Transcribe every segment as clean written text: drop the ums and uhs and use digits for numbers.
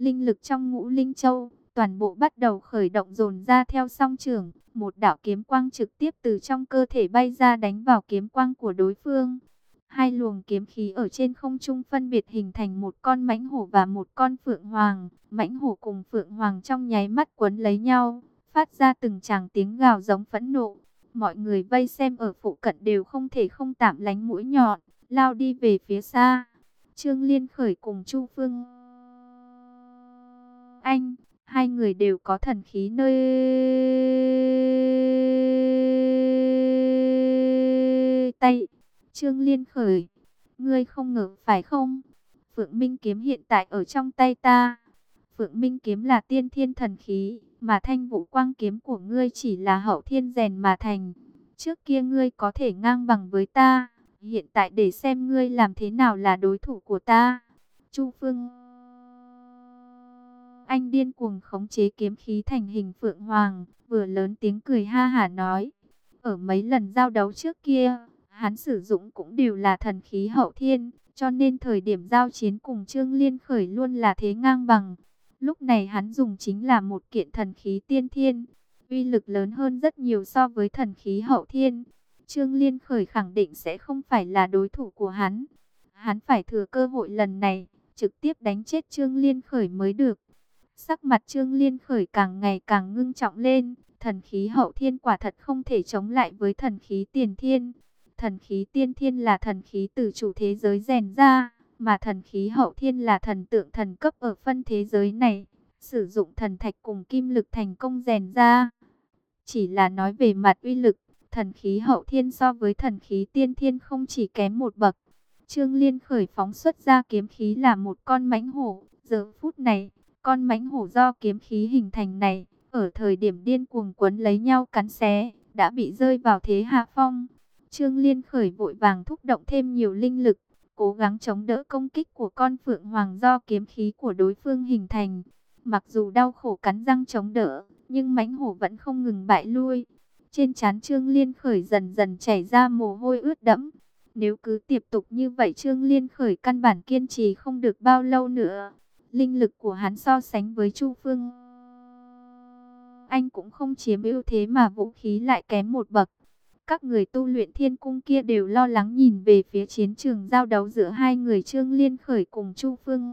Linh lực trong Ngũ Linh Châu toàn bộ bắt đầu khởi động dồn ra theo song trưởng. Một đạo kiếm quang trực tiếp từ trong cơ thể bay ra đánh vào kiếm quang của đối phương. Hai luồng kiếm khí ở trên không trung phân biệt hình thành một con mãnh hổ và một con phượng hoàng. Mãnh hổ cùng phượng hoàng trong nháy mắt quấn lấy nhau, phát ra từng tràng tiếng gào giống phẫn nộ. Mọi người vây xem ở phụ cận đều không thể không tạm lánh mũi nhọn, lao đi về phía xa. Trương Liên Khởi cùng Chu Phương Anh, hai người đều có thần khí nơi tay. Trương Liên Khởi, ngươi không ngờ phải không? Phượng Minh kiếm hiện tại ở trong tay ta. Phượng Minh kiếm là tiên thiên thần khí, mà Thanh Vũ Quang kiếm của ngươi chỉ là hậu thiên rèn mà thành. Trước kia ngươi có thể ngang bằng với ta, hiện tại để xem ngươi làm thế nào là đối thủ của ta. Chu Phương Anh điên cuồng khống chế kiếm khí thành hình phượng hoàng, vừa lớn tiếng cười ha hả nói. Ở mấy lần giao đấu trước kia, hắn sử dụng cũng đều là thần khí hậu thiên, cho nên thời điểm giao chiến cùng Trương Liên Khởi luôn là thế ngang bằng. Lúc này hắn dùng chính là một kiện thần khí tiên thiên, uy lực lớn hơn rất nhiều so với thần khí hậu thiên. Trương Liên Khởi khẳng định sẽ không phải là đối thủ của hắn. Hắn phải thừa cơ hội lần này, trực tiếp đánh chết Trương Liên Khởi mới được. Sắc mặt Trương Liên Khởi càng ngày càng ngưng trọng lên. Thần khí hậu thiên quả thật không thể chống lại với thần khí tiền thiên. Thần khí tiên thiên là thần khí từ chủ thế giới rèn ra, mà thần khí hậu thiên là thần tượng thần cấp ở phân thế giới này, sử dụng thần thạch cùng kim lực thành công rèn ra. Chỉ là nói về mặt uy lực, thần khí hậu thiên so với thần khí tiên thiên không chỉ kém một bậc. Trương Liên Khởi phóng xuất ra kiếm khí là một con mãnh hổ. Giờ phút này, con mãnh hổ do kiếm khí hình thành này, ở thời điểm điên cuồng quấn lấy nhau cắn xé, đã bị rơi vào thế hạ phong. Trương Liên Khởi vội vàng thúc động thêm nhiều linh lực, cố gắng chống đỡ công kích của con phượng hoàng do kiếm khí của đối phương hình thành. Mặc dù đau khổ cắn răng chống đỡ, nhưng mãnh hổ vẫn không ngừng bại lui. Trên trán Trương Liên Khởi dần dần chảy ra mồ hôi ướt đẫm. Nếu cứ tiếp tục như vậy, Trương Liên Khởi căn bản kiên trì không được bao lâu nữa. Linh lực của hắn so sánh với Chu Phương Anh cũng không chiếm ưu thế, mà vũ khí lại kém một bậc. Các người tu luyện thiên cung kia đều lo lắng nhìn về phía chiến trường giao đấu giữa hai người Trương Liên Khởi cùng Chu Phương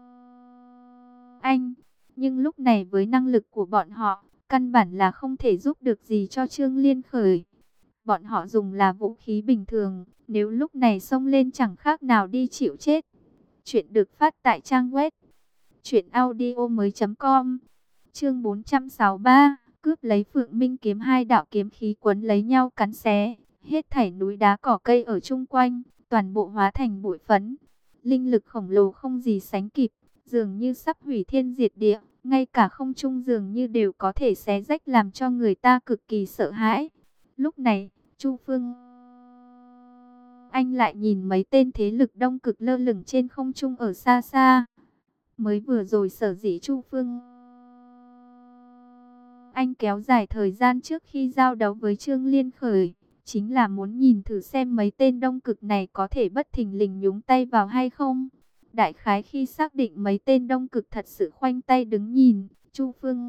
Anh. Nhưng lúc này với năng lực của bọn họ, căn bản là không thể giúp được gì cho Trương Liên Khởi. Bọn họ dùng là vũ khí bình thường, nếu lúc này xông lên chẳng khác nào đi chịu chết. Chuyện được phát tại trang web truyệnaudiomoi.com. Chương 463, cướp lấy Phượng Minh kiếm. Hai đạo kiếm khí quấn lấy nhau cắn xé, hết thảy núi đá cỏ cây ở chung quanh, toàn bộ hóa thành bụi phấn. Linh lực khổng lồ không gì sánh kịp, dường như sắp hủy thiên diệt địa, ngay cả không trung dường như đều có thể xé rách, làm cho người ta cực kỳ sợ hãi. Lúc này, Chu Phương Anh lại nhìn mấy tên thế lực đông cực lơ lửng trên không trung ở xa xa. Mới vừa rồi sở dĩ Chu Phương Anh kéo dài thời gian trước khi giao đấu với Trương Liên Khởi, chính là muốn nhìn thử xem mấy tên đông cực này có thể bất thình lình nhúng tay vào hay không. Đại khái khi xác định mấy tên đông cực thật sự khoanh tay đứng nhìn, Chu Phương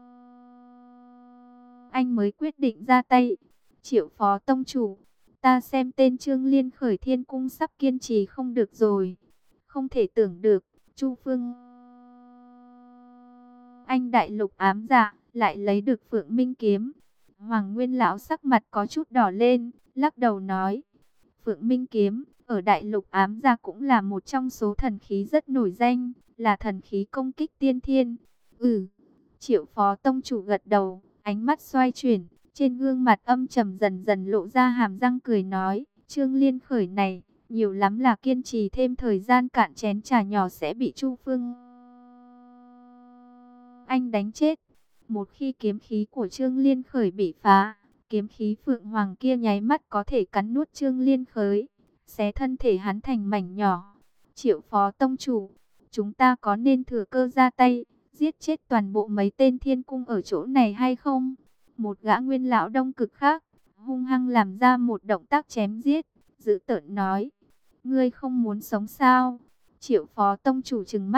Anh mới quyết định ra tay. Triệu phó tông chủ, ta xem tên Trương Liên Khởi thiên cung sắp kiên trì không được rồi. Không thể tưởng được, Chu Phương Anh đại lục ám dạ, lại lấy được Phượng Minh kiếm. Hoàng Nguyên lão sắc mặt có chút đỏ lên, lắc đầu nói. Phượng Minh kiếm, ở đại lục ám dạ cũng là một trong số thần khí rất nổi danh, là thần khí công kích tiên thiên. Triệu phó tông chủ gật đầu, ánh mắt xoay chuyển, trên gương mặt âm trầm dần dần lộ ra hàm răng cười nói. Trương Liên Khởi này, nhiều lắm là kiên trì thêm thời gian cạn chén trà nhỏ sẽ bị Chu Phương Anh đánh chết. Một khi kiếm khí của Trương Liên Khởi bị phá, kiếm khí Phượng Hoàng kia nháy mắt có thể cắn nuốt Trương Liên Khởi, xé thân thể hắn thành mảnh nhỏ. Triệu phó tông chủ, chúng ta có nên thừa cơ ra tay, giết chết toàn bộ mấy tên thiên cung ở chỗ này hay không? Một gã nguyên lão đông cực khác, hung hăng làm ra một động tác chém giết, dữ tợn nói. Ngươi không muốn sống sao? Triệu phó tông chủ trừng mắt,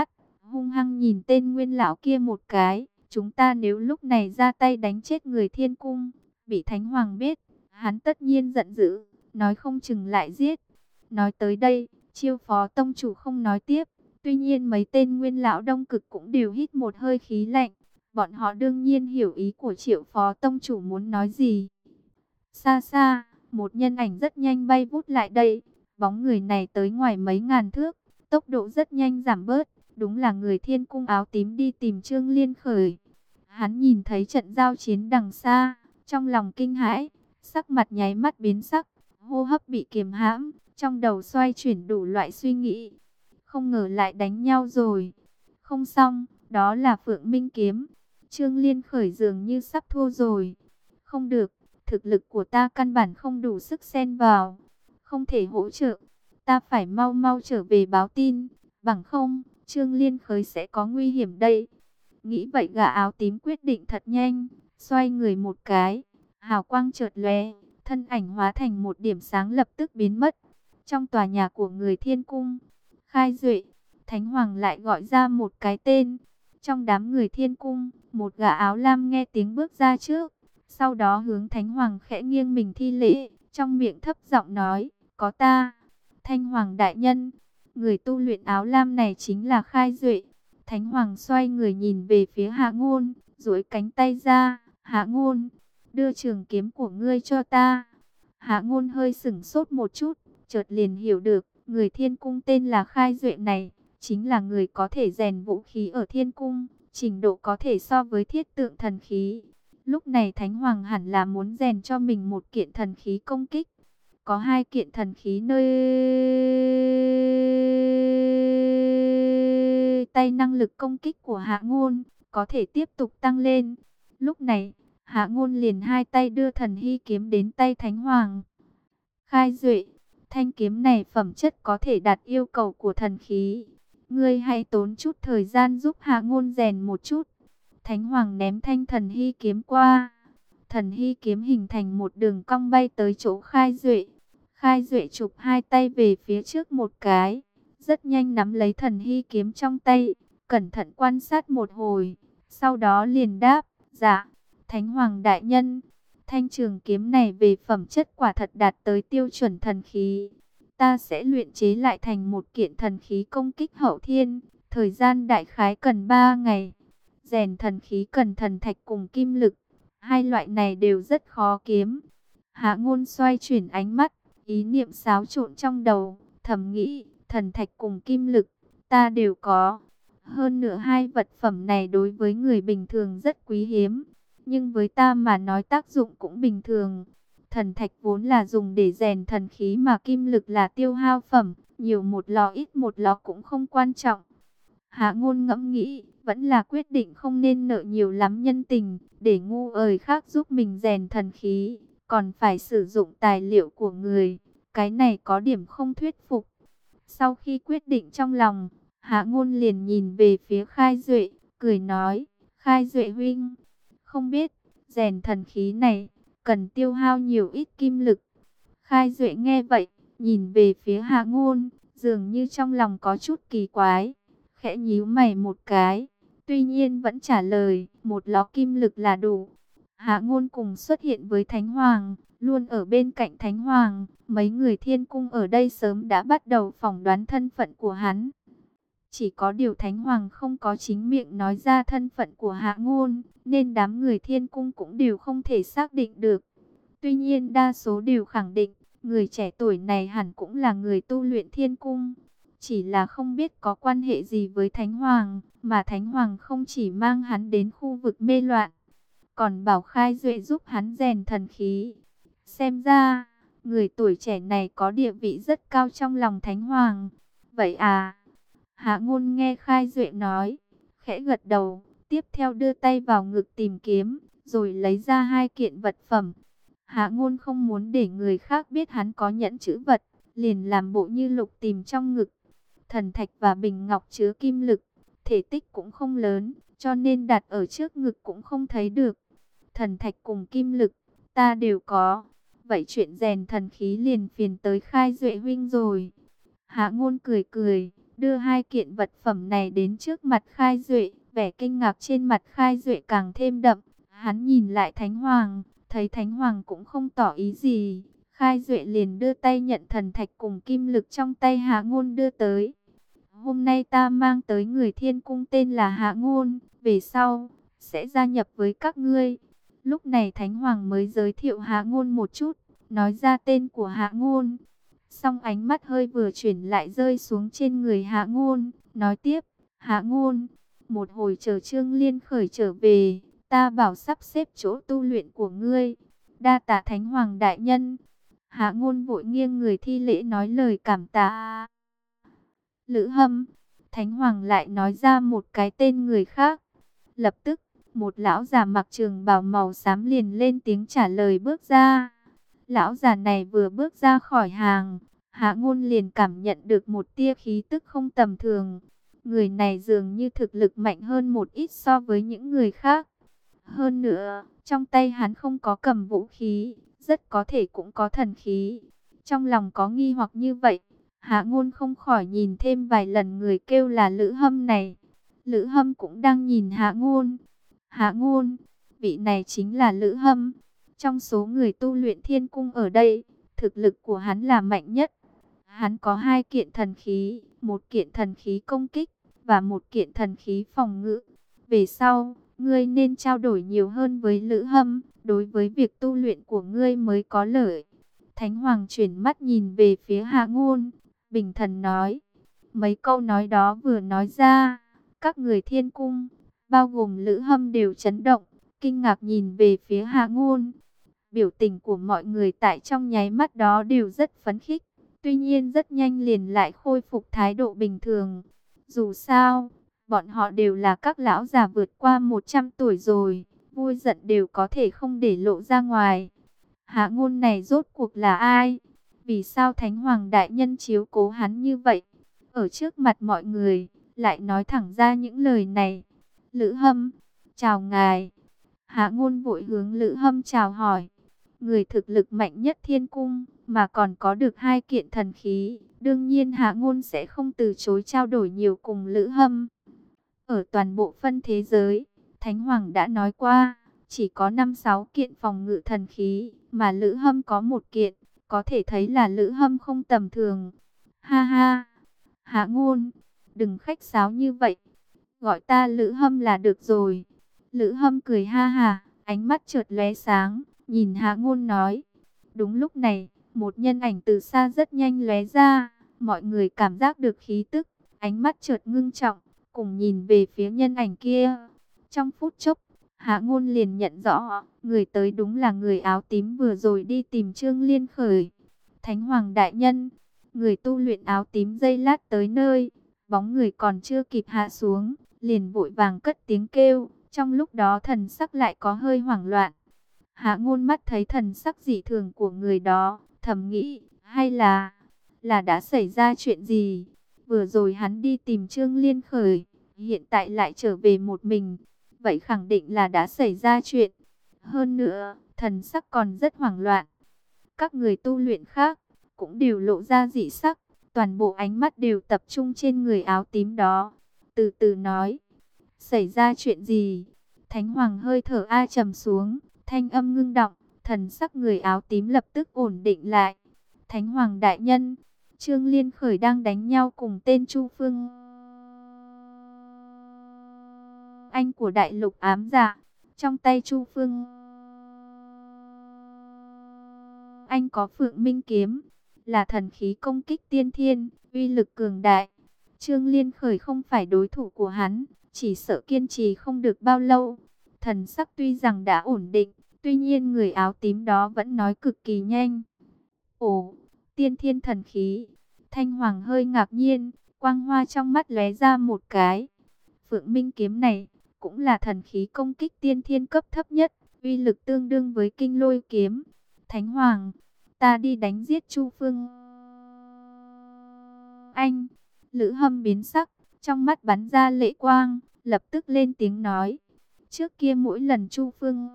hung hăng nhìn tên Nguyên lão kia một cái. Chúng ta nếu lúc này ra tay đánh chết người Thiên Cung, bị Thánh Hoàng biết, hắn tất nhiên giận dữ, nói không chừng lại giết. Nói tới đây, Chiêu Phó tông chủ không nói tiếp. Tuy nhiên mấy tên Nguyên lão Đông Cực cũng đều hít một hơi khí lạnh. Bọn họ đương nhiên hiểu ý của Triệu Phó tông chủ muốn nói gì. Xa xa, một nhân ảnh rất nhanh bay vút lại đây. Bóng người này tới ngoài mấy ngàn thước, tốc độ rất nhanh giảm bớt. Đúng là người Thiên Cung áo tím đi tìm Trương Liên Khởi. Hắn nhìn thấy trận giao chiến đằng xa, trong lòng kinh hãi, sắc mặt nháy mắt biến sắc, hô hấp bị kiềm hãm, trong đầu xoay chuyển đủ loại suy nghĩ. Không ngờ lại đánh nhau rồi. Không xong, đó là Phượng Minh kiếm. Trương Liên Khởi dường như sắp thua rồi. Không được, thực lực của ta căn bản không đủ sức xen vào, không thể hỗ trợ. Ta phải mau mau trở về báo tin, bằng không, Trương Liên Khởi sẽ có nguy hiểm đây. Nghĩ vậy gã áo tím quyết định thật nhanh, xoay người một cái, hào quang chợt lóe, thân ảnh hóa thành một điểm sáng lập tức biến mất. Trong tòa nhà của người Thiên Cung, Khai Duệ, Thánh Hoàng lại gọi ra một cái tên. Trong đám người Thiên Cung, một gã áo lam nghe tiếng bước ra trước, sau đó hướng Thánh Hoàng khẽ nghiêng mình thi lễ, trong miệng thấp giọng nói, có ta. Thanh Hoàng đại nhân, người tu luyện áo lam này chính là Khai Duệ. Thánh Hoàng xoay người nhìn về phía Hạ Ngôn, duỗi cánh tay ra, Hạ Ngôn, đưa trường kiếm của ngươi cho ta. Hạ Ngôn hơi sửng sốt một chút, chợt liền hiểu được, người Thiên Cung tên là Khai Duệ này, chính là người có thể rèn vũ khí ở Thiên Cung, trình độ có thể so với Thiết Tượng thần khí. Lúc này Thánh Hoàng hẳn là muốn rèn cho mình một kiện thần khí công kích. Có hai kiện thần khí nơi tay, năng lực công kích của Hạ Ngôn có thể tiếp tục tăng lên. Lúc này, Hạ Ngôn liền hai tay đưa thần hy kiếm đến tay Thánh Hoàng. Khai Duệ, thanh kiếm này phẩm chất có thể đạt yêu cầu của thần khí. Ngươi hãy tốn chút thời gian giúp Hạ Ngôn rèn một chút. Thánh Hoàng ném thanh thần hy kiếm qua. Thần hy kiếm hình thành một đường cong bay tới chỗ Khai Duệ. Khai Duệ chụp hai tay về phía trước một cái, rất nhanh nắm lấy thần hy kiếm trong tay, cẩn thận quan sát một hồi, sau đó liền đáp, dạ, Thánh Hoàng đại nhân, thanh trường kiếm này về phẩm chất quả thật đạt tới tiêu chuẩn thần khí. Ta sẽ luyện chế lại thành một kiện thần khí công kích hậu thiên, thời gian đại khái cần 3 ngày. Rèn thần khí cần thần thạch cùng kim lực, hai loại này đều rất khó kiếm. Hạ Ngôn xoay chuyển ánh mắt, ý niệm xáo trộn trong đầu, thầm nghĩ, thần thạch cùng kim lực, ta đều có. Hơn nữa hai vật phẩm này đối với người bình thường rất quý hiếm, nhưng với ta mà nói tác dụng cũng bình thường. Thần thạch vốn là dùng để rèn thần khí mà kim lực là tiêu hao phẩm, nhiều một lò ít một lò cũng không quan trọng. Hạ Ngôn ngẫm nghĩ, vẫn là quyết định không nên nợ nhiều lắm nhân tình, để ngu ời khác giúp mình rèn thần khí, còn phải sử dụng tài liệu của người. Cái này có điểm không thuyết phục. Sau khi quyết định trong lòng, Hạ Ngôn liền nhìn về phía Khai Duệ, cười nói, Khai Duệ huynh, không biết, rèn thần khí này, cần tiêu hao nhiều ít kim lực. Khai Duệ nghe vậy, nhìn về phía Hạ Ngôn, dường như trong lòng có chút kỳ quái, khẽ nhíu mày một cái, tuy nhiên vẫn trả lời, một ló kim lực là đủ. Hạ Ngôn cùng xuất hiện với Thánh Hoàng, luôn ở bên cạnh Thánh Hoàng, mấy người Thiên Cung ở đây sớm đã bắt đầu phỏng đoán thân phận của hắn. Chỉ có điều Thánh Hoàng không có chính miệng nói ra thân phận của Hạ Ngôn, nên đám người Thiên Cung cũng đều không thể xác định được. Tuy nhiên đa số đều khẳng định, người trẻ tuổi này hẳn cũng là người tu luyện Thiên Cung. Chỉ là không biết có quan hệ gì với Thánh Hoàng, mà Thánh Hoàng không chỉ mang hắn đến khu vực mê loạn, còn bảo Khai Duệ giúp hắn rèn thần khí. Xem ra, người tuổi trẻ này có địa vị rất cao trong lòng Thánh Hoàng. Vậy à? Hạ Ngôn nghe Khai Duệ nói, khẽ gật đầu, tiếp theo đưa tay vào ngực tìm kiếm, rồi lấy ra hai kiện vật phẩm. Hạ Ngôn không muốn để người khác biết hắn có nhẫn trữ vật, liền làm bộ như lục tìm trong ngực. Thần thạch và bình ngọc chứa kim lực, thể tích cũng không lớn, cho nên đặt ở trước ngực cũng không thấy được. Thần thạch cùng kim lực, ta đều có. Vậy chuyện rèn thần khí liền phiền tới Khai Duệ huynh rồi. Hạ Ngôn cười cười, đưa hai kiện vật phẩm này đến trước mặt Khai Duệ. Vẻ kinh ngạc trên mặt Khai Duệ càng thêm đậm. Hắn nhìn lại Thánh Hoàng, thấy Thánh Hoàng cũng không tỏ ý gì. Khai Duệ liền đưa tay nhận thần thạch cùng kim lực trong tay Hạ Ngôn đưa tới. Hôm nay ta mang tới người Thiên Cung tên là Hạ Ngôn, về sau sẽ gia nhập với các ngươi. Lúc này Thánh Hoàng mới giới thiệu Hạ Ngôn một chút, nói ra tên của Hạ Ngôn. Xong ánh mắt hơi vừa chuyển lại rơi xuống trên người Hạ Ngôn, nói tiếp, Hạ Ngôn, một hồi chờ Trương Liên Khởi trở về, ta bảo sắp xếp chỗ tu luyện của ngươi. Đa tạ Thánh Hoàng đại nhân. Hạ Ngôn vội nghiêng người thi lễ nói lời cảm tạ. Lữ Hâm, Thánh Hoàng lại nói ra một cái tên người khác. Lập tức, một lão già mặc trường bào màu xám liền lên tiếng trả lời bước ra. Lão già này vừa bước ra khỏi hàng, Hạ Ngôn liền cảm nhận được một tia khí tức không tầm thường. Người này dường như thực lực mạnh hơn một ít so với những người khác. Hơn nữa, trong tay hắn không có cầm vũ khí, rất có thể cũng có thần khí. Trong lòng có nghi hoặc như vậy, Hạ Ngôn không khỏi nhìn thêm vài lần người kêu là Lữ Hâm này. Lữ Hâm cũng đang nhìn Hạ Ngôn. Hạ Ngôn, vị này chính là Lữ Hâm. Trong số người tu luyện Thiên Cung ở đây, thực lực của hắn là mạnh nhất. Hắn có hai kiện thần khí, một kiện thần khí công kích và một kiện thần khí phòng ngự. Về sau, ngươi nên trao đổi nhiều hơn với Lữ Hâm, đối với việc tu luyện của ngươi mới có lợi. Thánh Hoàng chuyển mắt nhìn về phía Hạ Ngôn, bình thần nói. Mấy câu nói đó vừa nói ra, các người Thiên Cung, bao gồm Lữ Hâm đều chấn động, kinh ngạc nhìn về phía Hạ Ngôn. Biểu tình của mọi người tại trong nháy mắt đó đều rất phấn khích. Tuy nhiên rất nhanh liền lại khôi phục thái độ bình thường. Dù sao, bọn họ đều là các lão già vượt qua 100 tuổi rồi, vui giận đều có thể không để lộ ra ngoài. Hạ Ngôn này rốt cuộc là ai? Vì sao Thánh Hoàng đại nhân chiếu cố hắn như vậy? Ở trước mặt mọi người, lại nói thẳng ra những lời này. Lữ Hâm, chào ngài. Hạ Ngôn vội hướng Lữ Hâm chào hỏi. Người thực lực mạnh nhất Thiên Cung, mà còn có được hai kiện thần khí. Đương nhiên Hạ Ngôn sẽ không từ chối trao đổi nhiều cùng Lữ Hâm. Ở toàn bộ phân thế giới, Thánh Hoàng đã nói qua, chỉ có 5-6 kiện phòng ngự thần khí, mà Lữ Hâm có một kiện, có thể thấy là Lữ Hâm không tầm thường. Ha ha, Hạ Ngôn, đừng khách sáo như vậy, gọi ta Lữ Hâm là được rồi. Lữ Hâm cười ha ha, ánh mắt chợt lóe sáng, nhìn Hạ Ngôn nói. Đúng lúc này, một nhân ảnh từ xa rất nhanh lóe ra, mọi người cảm giác được khí tức, ánh mắt chợt ngưng trọng, cùng nhìn về phía nhân ảnh kia. Trong phút chốc, Hạ Ngôn liền nhận rõ, người tới đúng là người áo tím vừa rồi đi tìm Trương Liên Khởi. Thánh Hoàng đại nhân, người tu luyện áo tím giây lát tới nơi, bóng người còn chưa kịp hạ xuống, liền vội vàng cất tiếng kêu, trong lúc đó thần sắc lại có hơi hoảng loạn. Hạ Ngôn mắt thấy thần sắc dị thường của người đó, thầm nghĩ, hay là đã xảy ra chuyện gì? Vừa rồi hắn đi tìm Trương Liên Khởi, hiện tại lại trở về một mình, vậy khẳng định là đã xảy ra chuyện. Hơn nữa, thần sắc còn rất hoảng loạn. Các người tu luyện khác cũng đều lộ ra dị sắc, toàn bộ ánh mắt đều tập trung trên người áo tím đó. Từ từ nói, xảy ra chuyện gì? Thánh Hoàng hơi thở trầm xuống, thanh âm ngưng đọng, thần sắc người áo tím lập tức ổn định lại. Thánh Hoàng đại nhân, Trương Liên Khởi đang đánh nhau cùng tên Chu Phương Anh của Đại Lục Ám Dạ. Trong tay Chu Phương Anh có Phượng Minh kiếm, là thần khí công kích tiên thiên, uy lực cường đại. Trương Liên Khởi không phải đối thủ của hắn, chỉ sợ kiên trì không được bao lâu. Thần sắc tuy rằng đã ổn định, tuy nhiên người áo tím đó vẫn nói cực kỳ nhanh. Ồ, tiên thiên thần khí. Thanh Hoàng hơi ngạc nhiên, quang hoa trong mắt lóe ra một cái. Phượng Minh kiếm này cũng là thần khí công kích tiên thiên cấp thấp nhất, uy lực tương đương với Kinh Lôi kiếm. Thánh Hoàng, ta đi đánh giết Chu Phương Anh. Lữ Hâm biến sắc, trong mắt bắn ra lệ quang, lập tức lên tiếng nói. Trước kia mỗi lần Chu Phương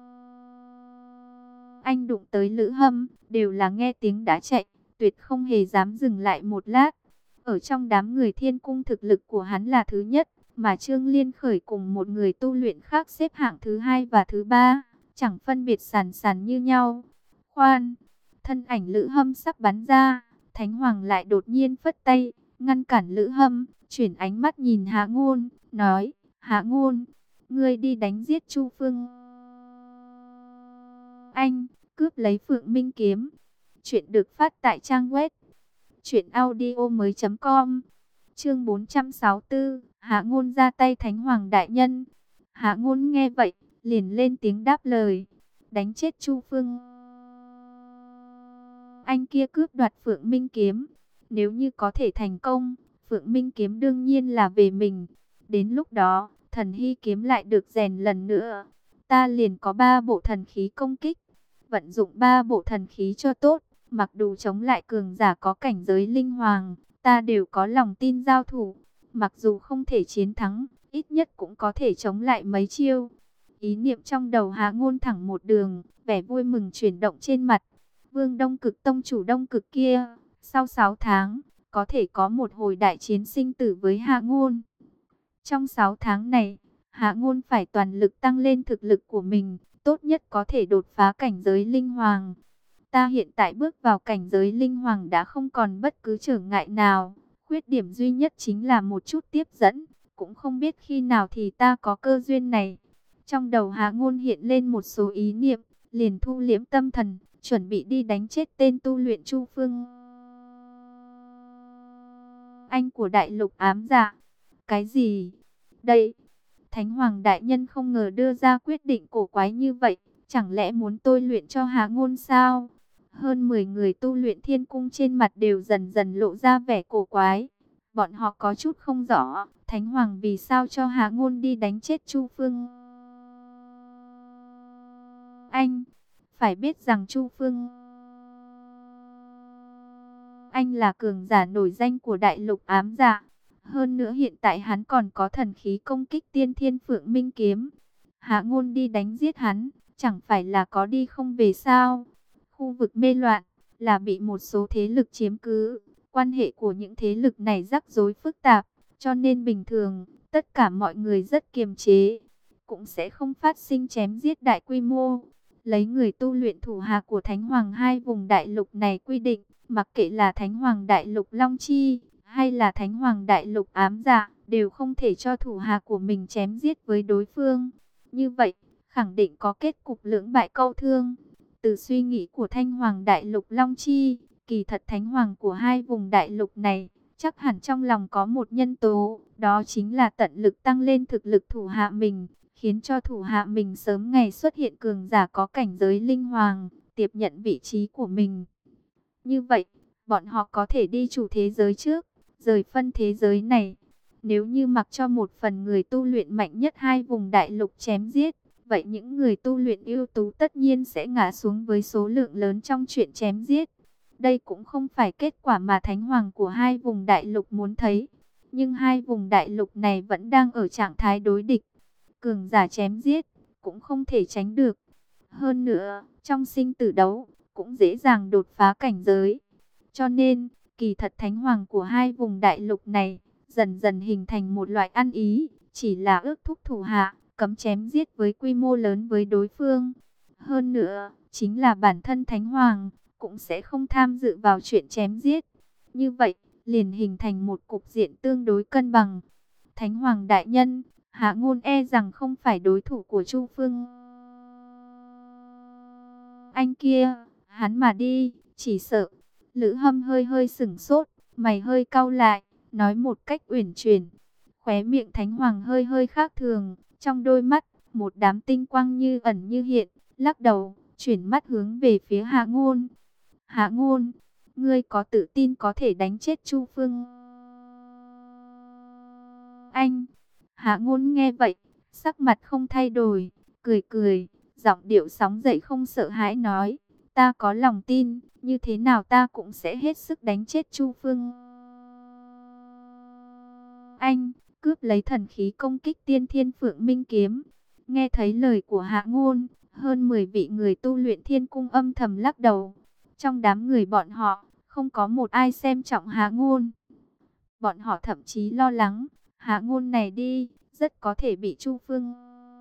Anh đụng tới Lữ Hâm, đều là nghe tiếng đã chạy, tuyệt không hề dám dừng lại một lát. Ở trong đám người thiên cung thực lực của hắn là thứ nhất, mà Trương Liên Khởi cùng một người tu luyện khác xếp hạng thứ hai và thứ ba, chẳng phân biệt sàn sàn như nhau. Khoan, thân ảnh Lữ Hâm sắp bắn ra, Thánh Hoàng lại đột nhiên phất tay, ngăn cản Lữ Hâm, chuyển ánh mắt nhìn Hạ Ngôn, nói, Hạ Ngôn, ngươi đi đánh giết Chu Phương Anh, cướp lấy Phượng Minh Kiếm. Chuyện được phát tại trang web truyệnaudiomoi.com. Chương 464, Hạ Ngôn ra tay. Thánh Hoàng đại nhân. Hạ Ngôn nghe vậy, liền lên tiếng đáp lời, đánh chết Chu Phương Anh kia cướp đoạt Phượng Minh Kiếm. Nếu như có thể thành công, Phượng Minh Kiếm đương nhiên là về mình. Đến lúc đó, thần hy kiếm lại được rèn lần nữa. Ta liền có 3 bộ thần khí công kích. Vận dụng 3 bộ thần khí cho tốt, mặc dù chống lại cường giả có cảnh giới linh hoàng, ta đều có lòng tin giao thủ. Mặc dù không thể chiến thắng, ít nhất cũng có thể chống lại mấy chiêu. Ý niệm trong đầu Hạ Ngôn thẳng một đường, vẻ vui mừng chuyển động trên mặt. Vương Đông Cực tông chủ Đông Cực kia, sau 6 tháng, có thể có một hồi đại chiến sinh tử với Hạ Ngôn. Trong 6 tháng này, Hạ Ngôn phải toàn lực tăng lên thực lực của mình, tốt nhất có thể đột phá cảnh giới linh hoàng. Ta hiện tại bước vào cảnh giới linh hoàng đã không còn bất cứ trở ngại nào. Khuyết điểm duy nhất chính là một chút tiếp dẫn, cũng không biết khi nào thì ta có cơ duyên này. Trong đầu Hạ Ngôn hiện lên một số ý niệm, liền thu liễm tâm thần, chuẩn bị đi đánh chết tên tu luyện Chu Phương Anh của đại lục ám dạ. Cái gì? Đây, Thánh Hoàng đại nhân không ngờ đưa ra quyết định cổ quái như vậy, chẳng lẽ muốn tôi luyện cho Hạ Ngôn sao? Hơn 10 người tu luyện thiên cung trên mặt đều dần dần lộ ra vẻ cổ quái. Bọn họ có chút không rõ, Thánh Hoàng vì sao cho Hạ Ngôn đi đánh chết Chu Phương Anh. Phải biết rằng Chu Phương Anh là cường giả nổi danh của đại lục ám dạ. Hơn nữa hiện tại hắn còn có thần khí công kích Tiên Thiên Phượng Minh Kiếm. Hạ Ngôn đi đánh giết hắn, chẳng phải là có đi không về sao? Khu vực mê loạn, là bị một số thế lực chiếm cứ. Quan hệ của những thế lực này rắc rối phức tạp, cho nên bình thường, tất cả mọi người rất kiềm chế, cũng sẽ không phát sinh chém giết đại quy mô. Lấy người tu luyện thủ hạ của Thánh Hoàng hai vùng đại lục này quy định, mặc kệ là Thánh Hoàng đại lục Long Chi, hay là Thánh Hoàng đại lục ám dạ, đều không thể cho thủ hạ của mình chém giết với đối phương. Như vậy, khẳng định có kết cục lưỡng bại câu thương. Từ suy nghĩ của Thanh Hoàng đại lục Long Chi, kỳ thật Thánh Hoàng của hai vùng đại lục này, chắc hẳn trong lòng có một nhân tố, đó chính là tận lực tăng lên thực lực thủ hạ mình, khiến cho thủ hạ mình sớm ngày xuất hiện cường giả có cảnh giới linh hoàng, tiếp nhận vị trí của mình. Như vậy, bọn họ có thể đi chủ thế giới trước, rời phân thế giới này. Nếu như mặc cho một phần người tu luyện mạnh nhất hai vùng đại lục chém giết, vậy những người tu luyện ưu tú tất nhiên sẽ ngã xuống với số lượng lớn trong chuyện chém giết. Đây cũng không phải kết quả mà Thánh Hoàng của hai vùng đại lục muốn thấy. Nhưng hai vùng đại lục này vẫn đang ở trạng thái đối địch. Cường giả chém giết, cũng không thể tránh được. Hơn nữa, trong sinh tử đấu, cũng dễ dàng đột phá cảnh giới. Cho nên, kỳ thật Thánh Hoàng của hai vùng đại lục này, dần dần hình thành một loại ăn ý, chỉ là ước thúc thủ hạ, cấm chém giết với quy mô lớn với đối phương. Hơn nữa, chính là bản thân Thánh Hoàng, cũng sẽ không tham dự vào chuyện chém giết. Như vậy, liền hình thành một cục diện tương đối cân bằng. Thánh Hoàng đại nhân, Hạ Ngôn e rằng không phải đối thủ của Chu Phương Anh kia, hắn mà đi, chỉ sợ. Lữ Hâm hơi hơi sửng sốt, mày hơi cau lại, nói một cách uyển chuyển. Khóe miệng Thánh Hoàng hơi hơi khác thường, trong đôi mắt, một đám tinh quang như ẩn như hiện, lắc đầu, chuyển mắt hướng về phía Hạ Ngôn. Hạ Ngôn, ngươi có tự tin có thể đánh chết Chu Phương Anh? Hạ Ngôn nghe vậy, sắc mặt không thay đổi, cười cười, giọng điệu sóng dậy không sợ hãi nói, ta có lòng tin, như thế nào ta cũng sẽ hết sức đánh chết Chu Phương Anh, cướp lấy thần khí công kích Tiên Thiên Phượng Minh Kiếm. Nghe thấy lời của Hạ Ngôn, hơn 10 vị người tu luyện thiên cung âm thầm lắc đầu. Trong đám người bọn họ, không có một ai xem trọng Hạ Ngôn. Bọn họ thậm chí lo lắng, Hạ Ngôn này đi, rất có thể bị Chu Phương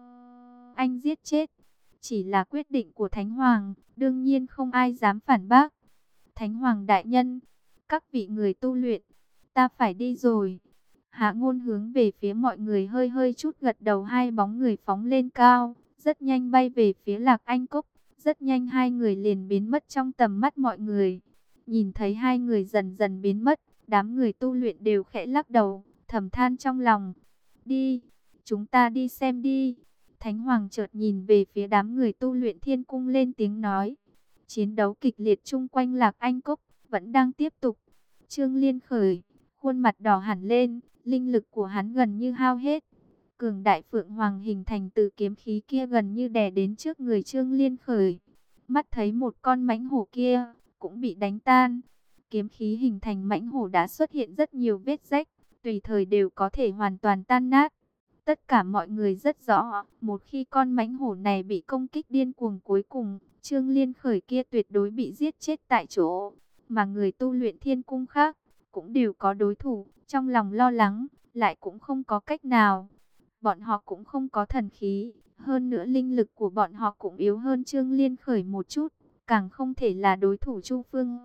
Anh giết chết. Chỉ là quyết định của Thánh Hoàng, đương nhiên không ai dám phản bác. Thánh Hoàng đại nhân, các vị người tu luyện, ta phải đi rồi. Hạ Ngôn hướng về phía mọi người hơi hơi chút gật đầu, hai bóng người phóng lên cao, rất nhanh bay về phía Lạc Anh Cốc. Rất nhanh hai người liền biến mất trong tầm mắt mọi người. Nhìn thấy hai người dần dần biến mất, đám người tu luyện đều khẽ lắc đầu, thầm than trong lòng. Đi, chúng ta đi xem đi. Thánh Hoàng chợt nhìn về phía đám người tu luyện Thiên Cung lên tiếng nói. Chiến đấu kịch liệt chung quanh Lạc Anh Cốc vẫn đang tiếp tục. Trương Liên khởi, khuôn mặt đỏ hẳn lên, linh lực của hắn gần như hao hết. Cường đại Phượng Hoàng hình thành từ kiếm khí kia gần như đè đến trước người Trương Liên khởi. Mắt thấy một con mãnh hổ kia cũng bị đánh tan. Kiếm khí hình thành mãnh hổ đã xuất hiện rất nhiều vết rách, tùy thời đều có thể hoàn toàn tan nát. Tất cả mọi người rất rõ, một khi con mãnh hổ này bị công kích điên cuồng, cuối cùng Trương Liên khởi kia tuyệt đối bị giết chết tại chỗ. Mà người tu luyện Thiên Cung khác cũng đều có đối thủ, trong lòng lo lắng, lại cũng không có cách nào. Bọn họ cũng không có thần khí, hơn nữa linh lực của bọn họ cũng yếu hơn Trương Liên khởi một chút, càng không thể là đối thủ Chu Phương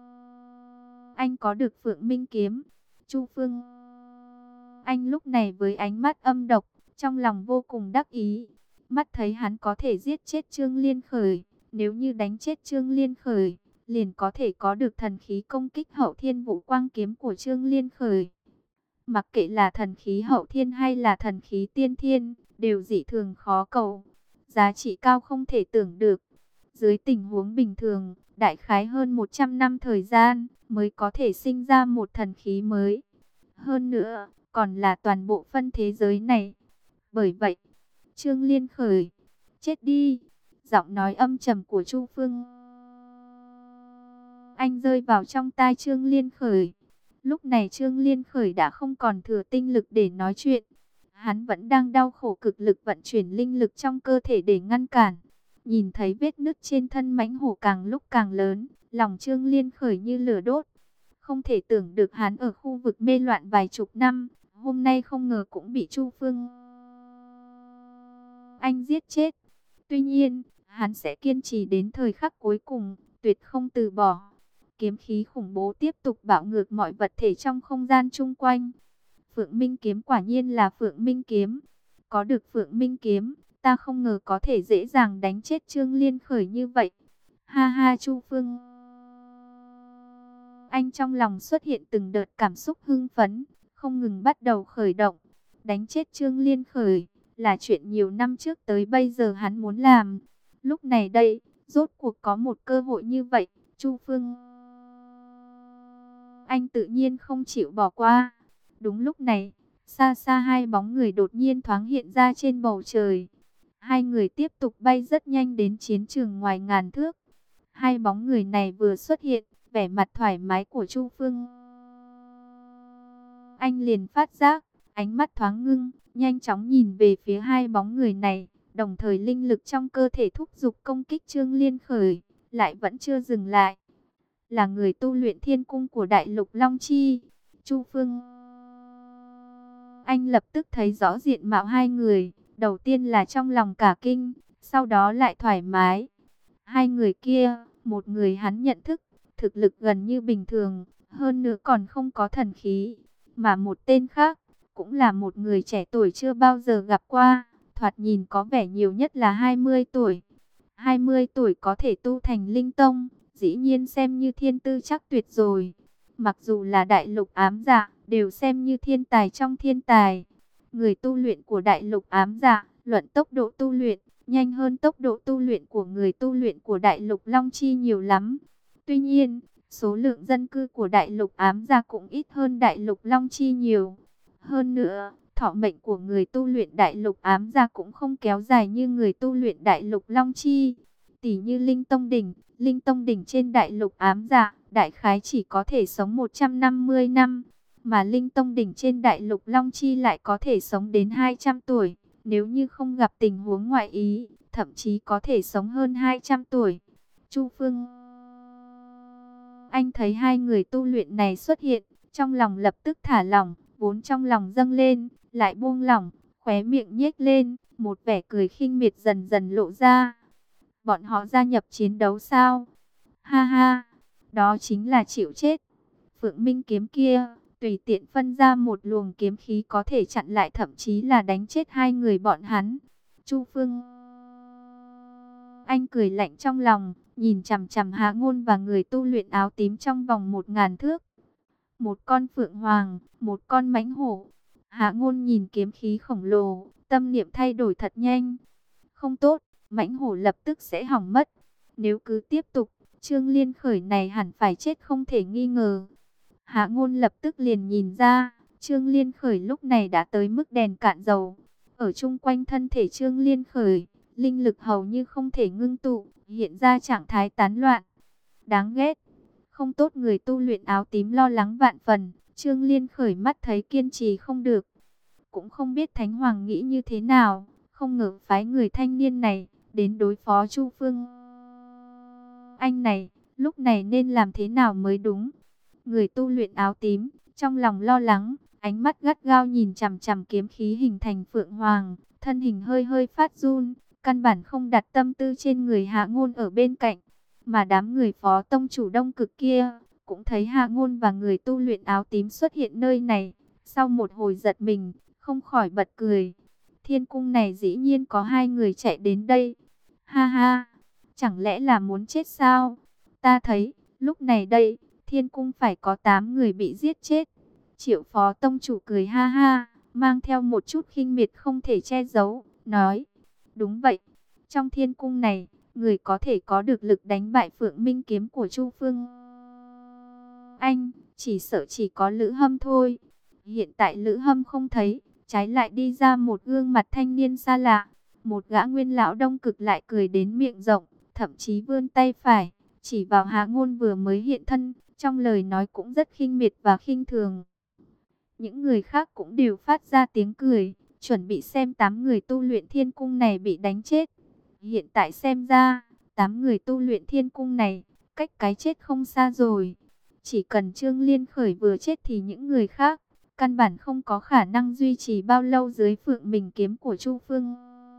Anh có được Phượng Minh kiếm. Chu Phương Anh lúc này với ánh mắt âm độc, trong lòng vô cùng đắc ý. Mắt thấy hắn có thể giết chết Trương Liên khởi, nếu như đánh chết Trương Liên khởi, liền có thể có được thần khí công kích Hậu Thiên Vũ Quang kiếm của Trương Liên khởi. Mặc kệ là thần khí hậu thiên hay là thần khí tiên thiên, đều dị thường khó cầu. Giá trị cao không thể tưởng được. Dưới tình huống bình thường, đại khái hơn 100 năm thời gian, mới có thể sinh ra một thần khí mới. Hơn nữa, còn là toàn bộ phân thế giới này. Bởi vậy, Trương Liên khởi, chết đi. Giọng nói âm trầm của Chu Phương Anh rơi vào trong tai Trương Liên khởi. Lúc này Trương Liên khởi đã không còn thừa tinh lực để nói chuyện. Hắn vẫn đang đau khổ cực lực vận chuyển linh lực trong cơ thể để ngăn cản. Nhìn thấy vết nứt trên thân mãnh hổ càng lúc càng lớn, lòng Trương Liên khởi như lửa đốt. Không thể tưởng được hắn ở khu vực mê loạn vài chục năm, hôm nay không ngờ cũng bị Chu Phương Anh giết chết. Tuy nhiên, hắn sẽ kiên trì đến thời khắc cuối cùng, tuyệt không từ bỏ. Kiếm khí khủng bố tiếp tục bạo ngược mọi vật thể trong không gian chung quanh. Phượng Minh kiếm quả nhiên là Phượng Minh kiếm. Có được Phượng Minh kiếm, ta không ngờ có thể dễ dàng đánh chết Trương Liên khởi như vậy. Ha ha, Chu Phương Anh trong lòng xuất hiện từng đợt cảm xúc hưng phấn, không ngừng bắt đầu khởi động. Đánh chết Trương Liên khởi là chuyện nhiều năm trước tới bây giờ hắn muốn làm. Lúc này đây, rốt cuộc có một cơ hội như vậy, Chu Phương Anh tự nhiên không chịu bỏ qua. Đúng lúc này, xa xa hai bóng người đột nhiên thoáng hiện ra trên bầu trời. Hai người tiếp tục bay rất nhanh đến chiến trường ngoài ngàn thước. Hai bóng người này vừa xuất hiện, vẻ mặt thoải mái của Chu Phương Anh liền phát giác, ánh mắt thoáng ngưng, nhanh chóng nhìn về phía hai bóng người này, đồng thời linh lực trong cơ thể thúc giục công kích Trương Liên khởi, lại vẫn chưa dừng lại. Là người tu luyện Thiên Cung của Đại Lục Long Chi. Chu Phương Anh lập tức thấy rõ diện mạo hai người, đầu tiên là trong lòng cả kinh, sau đó lại thoải mái. Hai người kia, một người hắn nhận thức, thực lực gần như bình thường, hơn nữa còn không có thần khí, mà một tên khác, cũng là một người trẻ tuổi chưa bao giờ gặp qua, thoạt nhìn có vẻ nhiều nhất là 20 tuổi. 20 tuổi có thể tu thành linh tông, dĩ nhiên xem như thiên tư chắc tuyệt rồi. Mặc dù là đại lục ám dạ, đều xem như thiên tài trong thiên tài. Người tu luyện của đại lục ám dạ, luận tốc độ tu luyện, nhanh hơn tốc độ tu luyện của người tu luyện của đại lục Long Chi nhiều lắm. Tuy nhiên, số lượng dân cư của đại lục ám dạ cũng ít hơn đại lục Long Chi nhiều. Hơn nữa, thọ mệnh của người tu luyện đại lục ám dạ cũng không kéo dài như người tu luyện đại lục Long Chi. Tỷ như Linh Tông đỉnh trên đại lục ám dạ, đại khái chỉ có thể sống 150 năm. Mà Linh Tông đỉnh trên đại lục Long Chi lại có thể sống đến 200 tuổi. Nếu như không gặp tình huống ngoại ý, thậm chí có thể sống hơn 200 tuổi. Chu Phương Anh thấy hai người tu luyện này xuất hiện, trong lòng lập tức thả lỏng, vốn trong lòng dâng lên, lại buông lỏng, khóe miệng nhếch lên, một vẻ cười khinh miệt dần dần lộ ra. Bọn họ gia nhập chiến đấu sao? Ha ha, đó chính là chịu chết. Phượng Minh kiếm kia, tùy tiện phân ra một luồng kiếm khí có thể chặn lại, thậm chí là đánh chết hai người bọn hắn. Chu Phương Anh cười lạnh trong lòng, nhìn chằm chằm Hạ Ngôn và người tu luyện áo tím trong vòng 1000 thước. Một con phượng hoàng, một con mãnh hổ. Hạ Ngôn nhìn kiếm khí khổng lồ, tâm niệm thay đổi thật nhanh. Không tốt, mãnh hổ lập tức sẽ hỏng mất. Nếu cứ tiếp tục, Trương Liên Khởi này hẳn phải chết không thể nghi ngờ. Hạ Ngôn lập tức liền nhìn ra, Trương Liên Khởi lúc này đã tới mức đèn cạn dầu. Ở chung quanh thân thể Trương Liên Khởi, linh lực hầu như không thể ngưng tụ, hiện ra trạng thái tán loạn. Đáng ghét. Không tốt, người tu luyện áo tím lo lắng vạn phần. Trương Liên Khởi mắt thấy kiên trì không được. Cũng không biết Thánh Hoàng nghĩ như thế nào. Không ngờ phái người thanh niên này đến đối phó Chu Phương Anh này. Lúc này nên làm thế nào mới đúng? Người tu luyện áo tím trong lòng lo lắng, ánh mắt gắt gao nhìn chằm chằm kiếm khí hình thành phượng hoàng, thân hình hơi hơi phát run, căn bản không đặt tâm tư trên người Hạ Ngôn ở bên cạnh. Mà đám người phó tông chủ Đông Cực kia cũng thấy Hạ Ngôn và người tu luyện áo tím xuất hiện nơi này, sau một hồi giật mình, không khỏi bật cười. Thiên cung này dĩ nhiên có hai người chạy đến đây. Ha ha, chẳng lẽ là muốn chết sao? Ta thấy, lúc này đây, thiên cung phải có 8 người bị giết chết. Triệu phó tông chủ cười ha ha, mang theo một chút khinh miệt không thể che giấu, nói. Đúng vậy, trong thiên cung này, người có thể có được lực đánh bại Phượng Minh kiếm của Chu Phương Anh, chỉ sợ chỉ có Lữ Hâm thôi. Hiện tại Lữ Hâm không thấy, trái lại đi ra một gương mặt thanh niên xa lạ. Một gã nguyên lão Đông Cực lại cười đến miệng rộng, thậm chí vươn tay phải, chỉ vào Hạ Ngôn vừa mới hiện thân, trong lời nói cũng rất khinh miệt và khinh thường. Những người khác cũng đều phát ra tiếng cười, chuẩn bị xem 8 người tu luyện thiên cung này bị đánh chết. Hiện tại xem ra, 8 người tu luyện thiên cung này, cách cái chết không xa rồi. Chỉ cần Trương Liên Khởi vừa chết thì những người khác, căn bản không có khả năng duy trì bao lâu dưới Phượng Minh kiếm của Chu Phương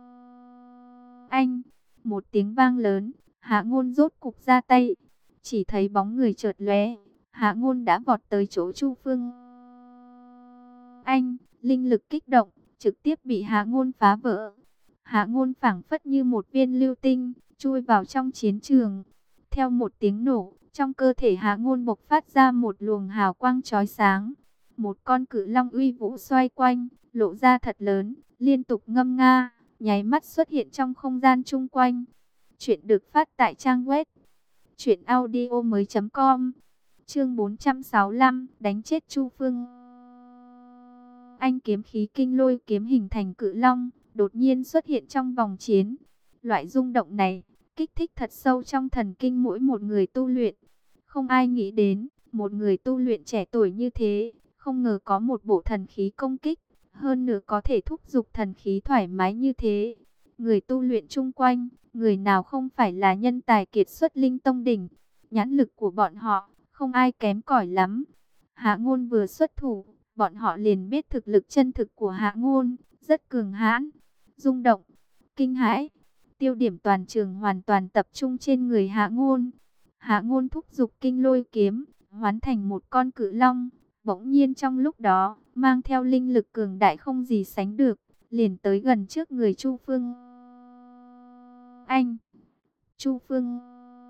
Anh. Một tiếng vang lớn, Hạ Ngôn rốt cục ra tay. Chỉ thấy bóng người chợt lóe, Hạ Ngôn đã vọt tới chỗ Chu Phương Anh, linh lực kích động, trực tiếp bị Hạ Ngôn phá vỡ. Hạ Ngôn phảng phất như một viên lưu tinh, chui vào trong chiến trường. Theo một tiếng nổ, trong cơ thể Hạ Ngôn bộc phát ra một luồng hào quang chói sáng. Một con cự long uy vũ xoay quanh, lộ ra thật lớn, liên tục ngâm nga, nháy mắt xuất hiện trong không gian chung quanh. Chuyện được phát tại trang web truyệnaudiomoi.com. Chương 465, đánh chết Chu Phương Anh. Kiếm khí kinh lôi kiếm hình thành cự long, đột nhiên xuất hiện trong vòng chiến. Loại rung động này, kích thích thật sâu trong thần kinh mỗi một người tu luyện. Không ai nghĩ đến, một người tu luyện trẻ tuổi như thế, không ngờ có một bộ thần khí công kích, hơn nữa có thể thúc giục thần khí thoải mái như thế. Người tu luyện chung quanh, người nào không phải là nhân tài kiệt xuất linh tông đỉnh. Nhãn lực của bọn họ, không ai kém cỏi lắm. Hạ Ngôn vừa xuất thủ, bọn họ liền biết thực lực chân thực của Hạ Ngôn, rất cường hãn. Rung động, kinh hãi, tiêu điểm toàn trường hoàn toàn tập trung trên người Hạ Ngôn. Hạ Ngôn thúc giục kinh lôi kiếm, hóa thành một con cự long. Bỗng nhiên trong lúc đó, mang theo linh lực cường đại không gì sánh được, liền tới gần trước người Chu Phương Anh. Chu Phương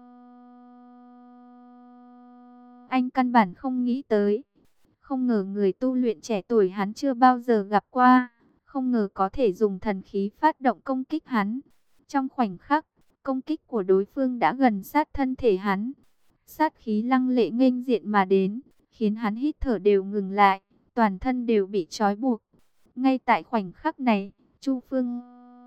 Anh căn bản không nghĩ tới. Không ngờ người tu luyện trẻ tuổi hắn chưa bao giờ gặp qua. Không ngờ có thể dùng thần khí phát động công kích hắn. Trong khoảnh khắc, công kích của đối phương đã gần sát thân thể hắn. Sát khí lăng lệ nghênh diện mà đến, khiến hắn hít thở đều ngừng lại, toàn thân đều bị trói buộc. Ngay tại khoảnh khắc này, Chu Phương